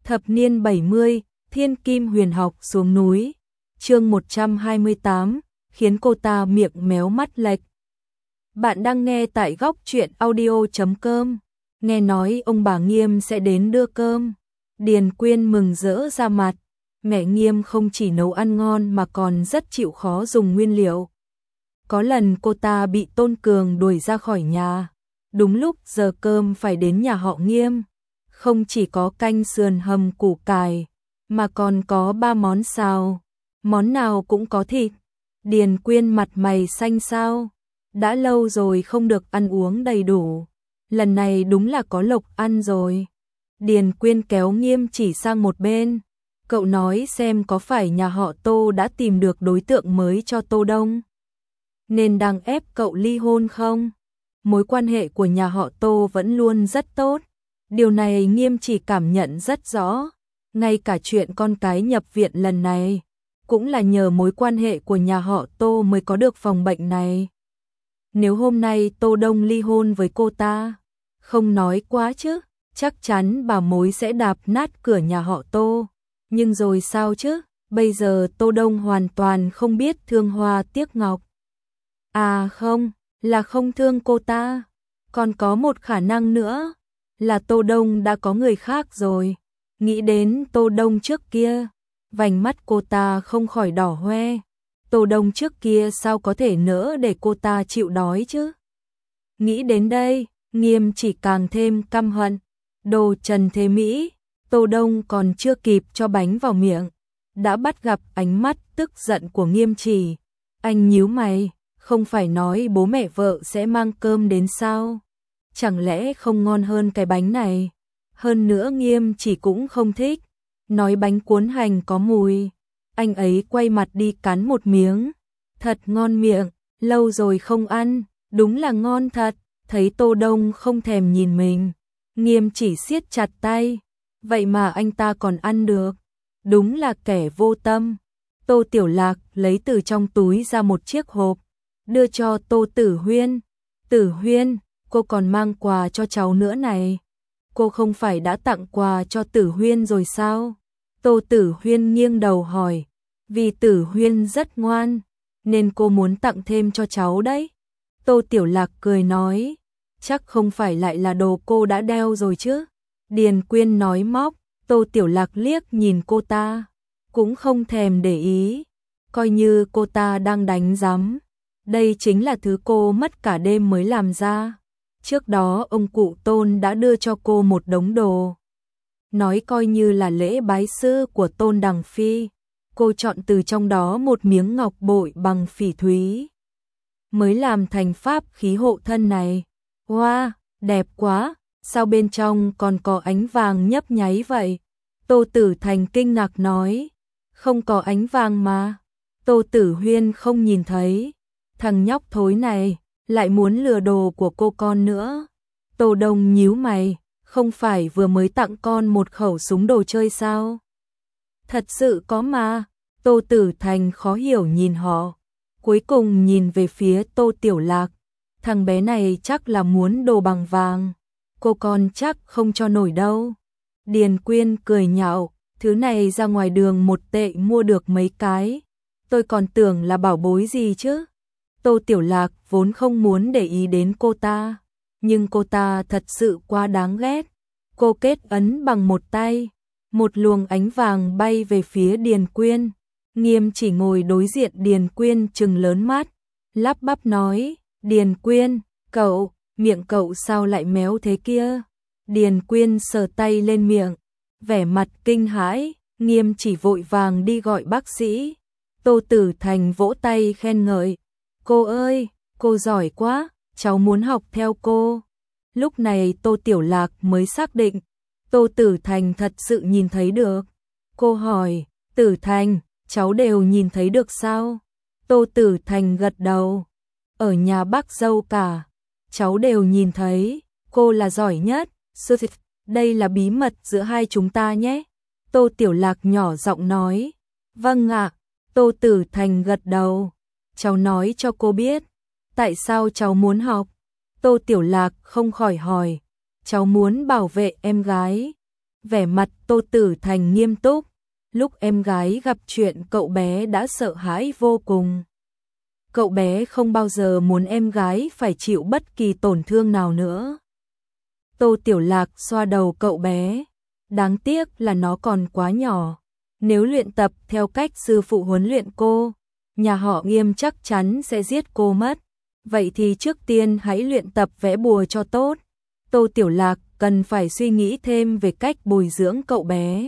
Thập niên 70, thiên kim huyền học xuống núi. Chương 128, khiến cô ta miệng méo mắt lệch. Bạn đang nghe tại góc truyện audio.com. Nghe nói ông bà Nghiêm sẽ đến đưa cơm. Điền Quyên mừng rỡ ra mặt. Mẹ Nghiêm không chỉ nấu ăn ngon mà còn rất chịu khó dùng nguyên liệu. Có lần cô ta bị Tôn Cường đuổi ra khỏi nhà. Đúng lúc giờ cơm phải đến nhà họ Nghiêm. Không chỉ có canh sườn hầm củ cải, mà còn có 3 món xào. Món nào cũng có thịt. Điền Quyên mặt mày xanh xao. Đã lâu rồi không được ăn uống đầy đủ. Lần này đúng là có lộc ăn rồi. Điền Quyên kéo Nghiêm chỉ sang một bên. Cậu nói xem có phải nhà họ Tô đã tìm được đối tượng mới cho Tô Đông, nên đang ép cậu ly hôn không? Mối quan hệ của nhà họ Tô vẫn luôn rất tốt. Điều này Nghiêm chỉ cảm nhận rất rõ. Ngay cả chuyện con cái nhập viện lần này cũng là nhờ mối quan hệ của nhà họ Tô mới có được phòng bệnh này. Nếu hôm nay Tô Đông ly hôn với cô ta, không nói quá chứ, chắc chắn bà mối sẽ đạp nát cửa nhà họ Tô. Nhưng rồi sao chứ? Bây giờ Tô Đông hoàn toàn không biết thương hoa tiếc ngọc. À không, là không thương cô ta. Còn có một khả năng nữa, là Tô Đông đã có người khác rồi. Nghĩ đến Tô Đông trước kia, vành mắt cô ta không khỏi đỏ hoe. Tô Đông trước kia sao có thể nỡ để cô ta chịu đói chứ? Nghĩ đến đây, Nghiêm chỉ càng thêm căm hận. Đồ Trần Thế Mỹ, Tô Đông còn chưa kịp cho bánh vào miệng, đã bắt gặp ánh mắt tức giận của Nghiêm Chỉ. Anh nhíu mày, không phải nói bố mẹ vợ sẽ mang cơm đến sao? Chẳng lẽ không ngon hơn cái bánh này? Hơn nữa Nghiêm Chỉ cũng không thích, nói bánh cuốn hành có mùi. Anh ấy quay mặt đi cắn một miếng, thật ngon miệng, lâu rồi không ăn, đúng là ngon thật. Thấy Tô Đông không thèm nhìn mình, Nghiêm Chỉ siết chặt tay, vậy mà anh ta còn ăn được, đúng là kẻ vô tâm. Tô Tiểu Lạc lấy từ trong túi ra một chiếc hộp, đưa cho Tô Tử Huyên. Tử Huyên, cô còn mang quà cho cháu nữa này. Cô không phải đã tặng quà cho Tử Huyên rồi sao? Tô Tử Huyên nghiêng đầu hỏi, vì Tử Huyên rất ngoan, nên cô muốn tặng thêm cho cháu đấy. Tô Tiểu Lạc cười nói, chắc không phải lại là đồ cô đã đeo rồi chứ? Điền Quyên nói móc. Tô Tiểu Lạc liếc nhìn cô ta, cũng không thèm để ý, coi như cô ta đang đánh giám. Đây chính là thứ cô mất cả đêm mới làm ra. Trước đó ông cụ Tôn đã đưa cho cô một đống đồ, nói coi như là lễ bái sư của Tôn Đằng Phi. Cô chọn từ trong đó một miếng ngọc bội bằng phỉ thúy, mới làm thành pháp khí hộ thân này. Wow, đẹp quá! Sao bên trong còn có ánh vàng nhấp nháy vậy? Tô Tử Thành kinh ngạc nói, không có ánh vàng mà. Tô Tử Huyên không nhìn thấy, thằng nhóc thối này lại muốn lừa đồ của cô con nữa. Tô Đông nhíu mày, không phải vừa mới tặng con một khẩu súng đồ chơi sao? Thật sự có mà. Tô Tử Thành khó hiểu nhìn họ, cuối cùng nhìn về phía Tô Tiểu Lạc. Thằng bé này chắc là muốn đồ bằng vàng, cô con chắc không cho nổi đâu. Điền Quyên cười nhạo, thứ này ra ngoài đường 1 tệ mua được mấy cái, tôi còn tưởng là bảo bối gì chứ. Tô Tiểu Lạc vốn không muốn để ý đến cô ta, nhưng cô ta thật sự quá đáng ghét. Cô kết ấn bằng một tay, một luồng ánh vàng bay về phía Điền Quyên. Nghiêm Chỉ ngồi đối diện Điền Quyên trừng lớn mắt, lắp bắp nói, Điền Quyên, cậu, miệng cậu sao lại méo thế kia? Điền Quyên sờ tay lên miệng, vẻ mặt kinh hãi. Nghiêm Chỉ vội vàng đi gọi bác sĩ. Tô Tử Thành vỗ tay khen ngợi, cô ơi, cô giỏi quá, cháu muốn học theo cô. Lúc này Tô Tiểu Lạc mới xác định Tô Tử Thành thật sự nhìn thấy được. Cô hỏi, Tử Thành, cháu đều nhìn thấy được sao? Tô Tử Thành gật đầu, ở nhà bác dâu cả, cháu đều nhìn thấy, cô là giỏi nhất. Đây là bí mật giữa hai chúng ta nhé. Tô Tiểu Lạc nhỏ giọng nói, vâng ạ. Tô Tử Thành gật đầu, cháu nói cho cô biết, tại sao cháu muốn học? Tô Tiểu Lạc không khỏi hỏi, cháu muốn bảo vệ em gái. Vẻ mặt Tô Tử Thành nghiêm túc, lúc em gái gặp chuyện cậu bé đã sợ hãi vô cùng. Cậu bé không bao giờ muốn em gái phải chịu bất kỳ tổn thương nào nữa. Tô Tiểu Lạc xoa đầu cậu bé, đáng tiếc là nó còn quá nhỏ. Nếu luyện tập theo cách sư phụ huấn luyện cô, nhà họ Nghiêm chắc chắn sẽ giết cô mất. Vậy thì trước tiên hãy luyện tập vẽ bùa cho tốt. Tô Tiểu Lạc cần phải suy nghĩ thêm về cách bồi dưỡng cậu bé.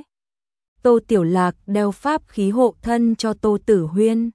Tô Tiểu Lạc đeo pháp khí hộ thân cho Tô Tử Huyên.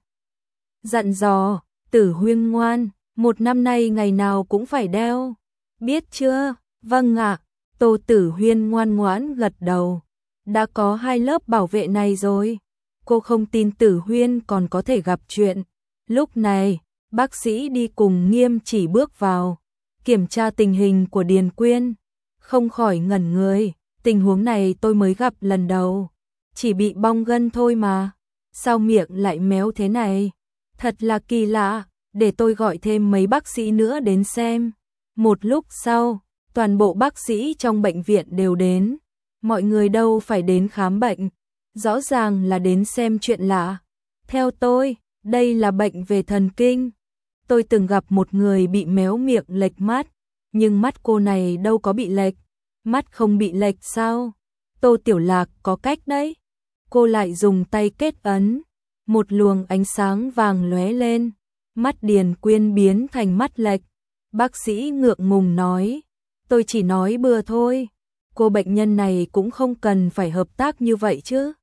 Dặn dò, Tử Huyên ngoan, 1 năm nay ngày nào cũng phải đeo. Biết chưa? Vâng ạ. Tô Tử Huyên ngoan ngoãn gật đầu. Đã có 2 lớp bảo vệ này rồi. Cô không tin Tử Huyên còn có thể gặp chuyện. Lúc này, bác sĩ đi cùng Nghiêm Chỉ bước vào, kiểm tra tình hình của Điền Quyên. Không khỏi ngẩn người, tình huống này tôi mới gặp lần đầu. Chỉ bị bong gân thôi mà. Sao miệng lại méo thế này? Thật là kỳ lạ, để tôi gọi thêm mấy bác sĩ nữa đến xem. Một lúc sau, toàn bộ bác sĩ trong bệnh viện đều đến. Mọi người đâu phải đến khám bệnh, rõ ràng là đến xem chuyện lạ. Theo tôi, đây là bệnh về thần kinh. Tôi từng gặp một người bị méo miệng lệch mắt, nhưng mắt cô này đâu có bị lệch. Mắt không bị lệch sao? Tô Tiểu Lạc có cách đấy. Cô lại dùng tay kết ấn, một luồng ánh sáng vàng lóe lên, mắt Điền Quyên biến thành mắt lệch. Bác sĩ ngượng ngùng nói, tôi chỉ nói bừa thôi, cô bệnh nhân này cũng không cần phải hợp tác như vậy chứ.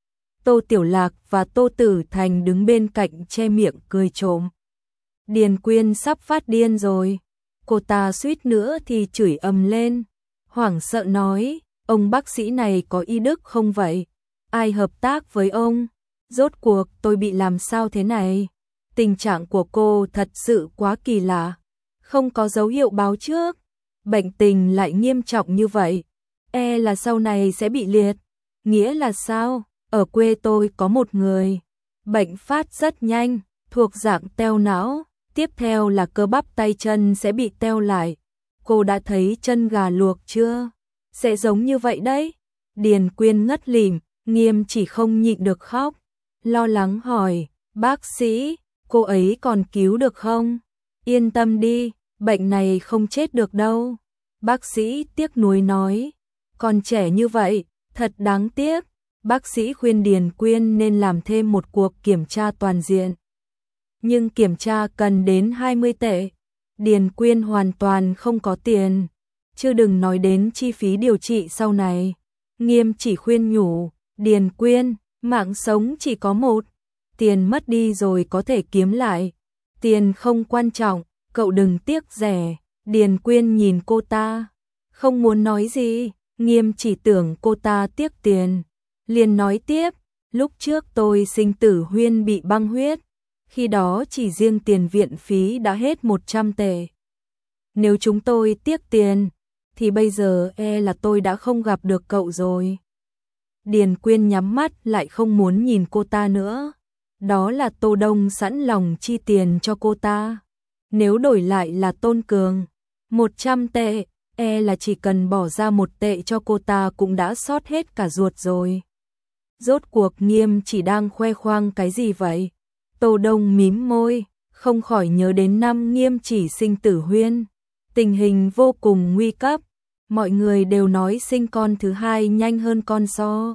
Tô Tiểu Lạc và Tô Tử Thành đứng bên cạnh che miệng cười trộm. Điền Quyên sắp phát điên rồi, cô ta suýt nữa thì chửi ầm lên, hoảng sợ nói, ông bác sĩ này có y đức không vậy? Ai hợp tác với ông? Rốt cuộc tôi bị làm sao thế này? Tình trạng của cô thật sự quá kỳ lạ, không có dấu hiệu báo trước, bệnh tình lại nghiêm trọng như vậy, là sau này sẽ bị liệt. Nghĩa là sao? Ở quê tôi có một người, bệnh phát rất nhanh, thuộc dạng teo não, tiếp theo là cơ bắp tay chân sẽ bị teo lại. Cô đã thấy chân gà luộc chưa? Sẽ giống như vậy đấy. Điền Quyên ngất lịm, Nghiêm Chỉ không nhịn được khóc, lo lắng hỏi, bác sĩ, cô ấy còn cứu được không? Yên tâm đi, bệnh này không chết được đâu. Bác sĩ tiếc nuối nói, còn trẻ như vậy, thật đáng tiếc. Bác sĩ khuyên Điền Quyên nên làm thêm một cuộc kiểm tra toàn diện. Nhưng kiểm tra cần đến 20 tệ. Điền Quyên hoàn toàn không có tiền, chứ đừng nói đến chi phí điều trị sau này. Nghiêm Chỉ khuyên nhủ, Điền Quyên, mạng sống chỉ có một, tiền mất đi rồi có thể kiếm lại. Tiền không quan trọng, cậu đừng tiếc rẻ. Điền Quyên nhìn cô ta, không muốn nói gì. Nghiêm Chỉ tưởng cô ta tiếc tiền, liền nói tiếp, lúc trước tôi sinh Tử Huyên bị băng huyết, khi đó chỉ riêng tiền viện phí đã hết 100 tệ. Nếu chúng tôi tiếc tiền, thì bây giờ là tôi đã không gặp được cậu rồi. Điền Quyên nhắm mắt lại không muốn nhìn cô ta nữa. Đó là Tô Đông sẵn lòng chi tiền cho cô ta. Nếu đổi lại là Tôn Cường, 100 tệ, là chỉ cần bỏ ra 1 tệ cho cô ta cũng đã sót hết cả ruột rồi. Rốt cuộc Nghiêm Chỉ đang khoe khoang cái gì vậy? Tô Đông mím môi, không khỏi nhớ đến năm Nghiêm Chỉ sinh Tử Huyên. Tình hình vô cùng nguy cấp, mọi người đều nói sinh con thứ hai nhanh hơn con so.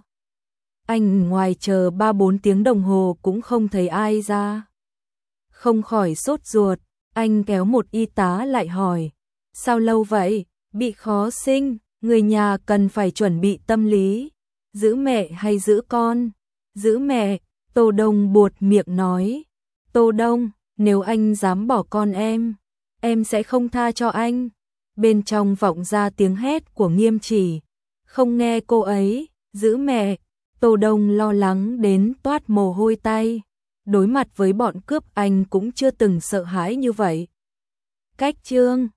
Anh ngoài chờ 3-4 tiếng đồng hồ cũng không thấy ai ra. Không khỏi sốt ruột, anh kéo một y tá lại hỏi, sao lâu vậy? Bị khó sinh, người nhà cần phải chuẩn bị tâm lý. Giữ mẹ hay giữ con? Giữ mẹ, Tô Đông buột miệng nói. Tô Đông, nếu anh dám bỏ con em sẽ không tha cho anh. Bên trong vọng ra tiếng hét của Nghiêm Chỉ. Không nghe cô ấy, giữ mẹ. Tô Đông lo lắng đến toát mồ hôi tay. Đối mặt với bọn cướp anh cũng chưa từng sợ hãi như vậy. Cách chương